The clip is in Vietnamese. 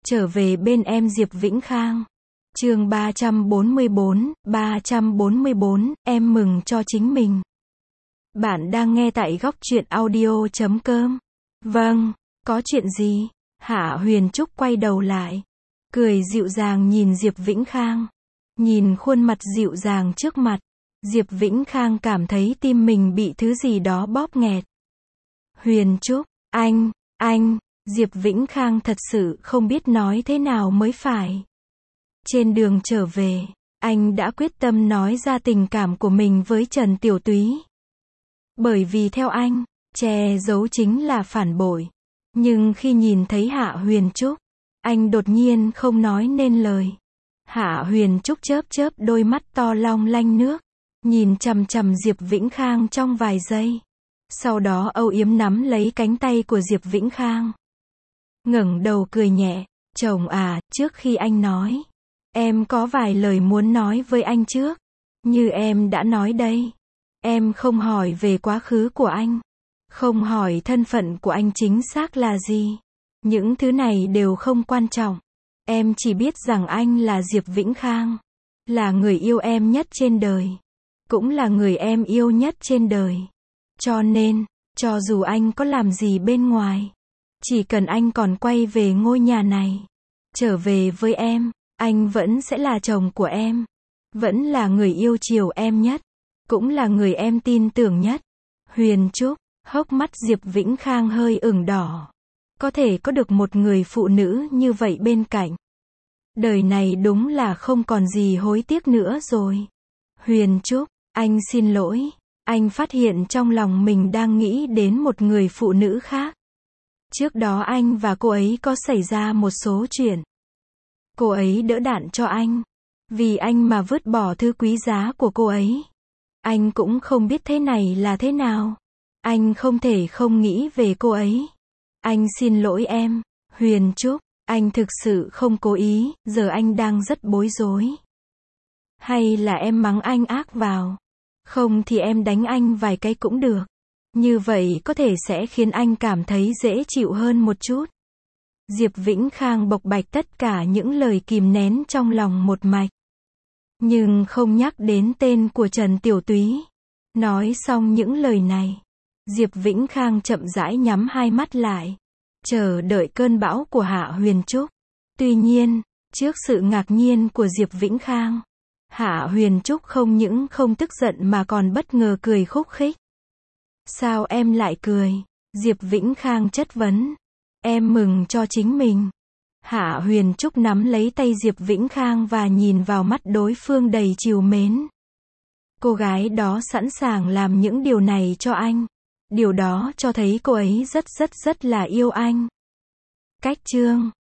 Trở về bên em Diệp Vĩnh Khang. Chương 344, em mừng cho chính mình. Bạn đang nghe tại góc truyện audio.com. Vâng, có chuyện gì? Hạ Huyền Trúc quay đầu lại, cười dịu dàng nhìn Diệp Vĩnh Khang. Nhìn khuôn mặt dịu dàng trước mặt, Diệp Vĩnh Khang cảm thấy tim mình bị thứ gì đó bóp nghẹt. Huyền Trúc, anh, Diệp Vĩnh Khang thật sự không biết nói thế nào mới phải. Trên đường trở về, anh đã quyết tâm nói ra tình cảm của mình với Trần Tiểu Túy. Bởi vì theo anh, che giấu chính là phản bội. Nhưng khi nhìn thấy Hạ Huyền Trúc, anh đột nhiên không nói nên lời. Hạ Huyền Trúc chớp chớp đôi mắt to long lanh nước, nhìn chằm chằm Diệp Vĩnh Khang trong vài giây. Sau đó âu yếm nắm lấy cánh tay của Diệp Vĩnh Khang. Ngẩng đầu cười nhẹ, chồng à, trước khi anh nói, em có vài lời muốn nói với anh trước. Như em đã nói đây, em không hỏi về quá khứ của anh, không hỏi thân phận của anh chính xác là gì. Những thứ này đều không quan trọng. Em chỉ biết rằng anh là Diệp Vĩnh Khang, là người yêu em nhất trên đời, cũng là người em yêu nhất trên đời. Cho nên, cho dù anh có làm gì bên ngoài, chỉ cần anh còn quay về ngôi nhà này, trở về với em, anh vẫn sẽ là chồng của em, vẫn là người yêu chiều em nhất, cũng là người em tin tưởng nhất. Huyền Trúc, hốc mắt Diệp Vĩnh Khang hơi ửng đỏ. Có thể có được một người phụ nữ như vậy bên cạnh, đời này đúng là không còn gì hối tiếc nữa rồi. Huyền Trúc, anh xin lỗi, anh phát hiện trong lòng mình đang nghĩ đến một người phụ nữ khác. Trước đó anh và cô ấy có xảy ra một số chuyện. Cô ấy đỡ đạn cho anh, vì anh mà vứt bỏ thứ quý giá của cô ấy. Anh cũng không biết thế này là thế nào. Anh không thể không nghĩ về cô ấy. Anh xin lỗi em, Huyền Trúc, anh thực sự không cố ý, giờ anh đang rất bối rối. Hay là em mắng anh ác vào? Không thì em đánh anh vài cái cũng được. Như vậy có thể sẽ khiến anh cảm thấy dễ chịu hơn một chút. Diệp Vĩnh Khang bộc bạch tất cả những lời kìm nén trong lòng một mạch, nhưng không nhắc đến tên của Trần Tiểu Túy. Nói xong những lời này, Diệp Vĩnh Khang chậm rãi nhắm hai mắt lại, chờ đợi cơn bão của Hạ Huyền Trúc. Tuy nhiên, trước sự ngạc nhiên của Diệp Vĩnh Khang, Hạ Huyền Trúc không những không tức giận mà còn bất ngờ cười khúc khích. Sao em lại cười? Diệp Vĩnh Khang chất vấn. Em mừng cho chính mình. Hạ Huyền Trúc nắm lấy tay Diệp Vĩnh Khang và nhìn vào mắt đối phương đầy trìu mến. Cô gái đó sẵn sàng làm những điều này cho anh. Điều đó cho thấy cô ấy rất là yêu anh. Cách chương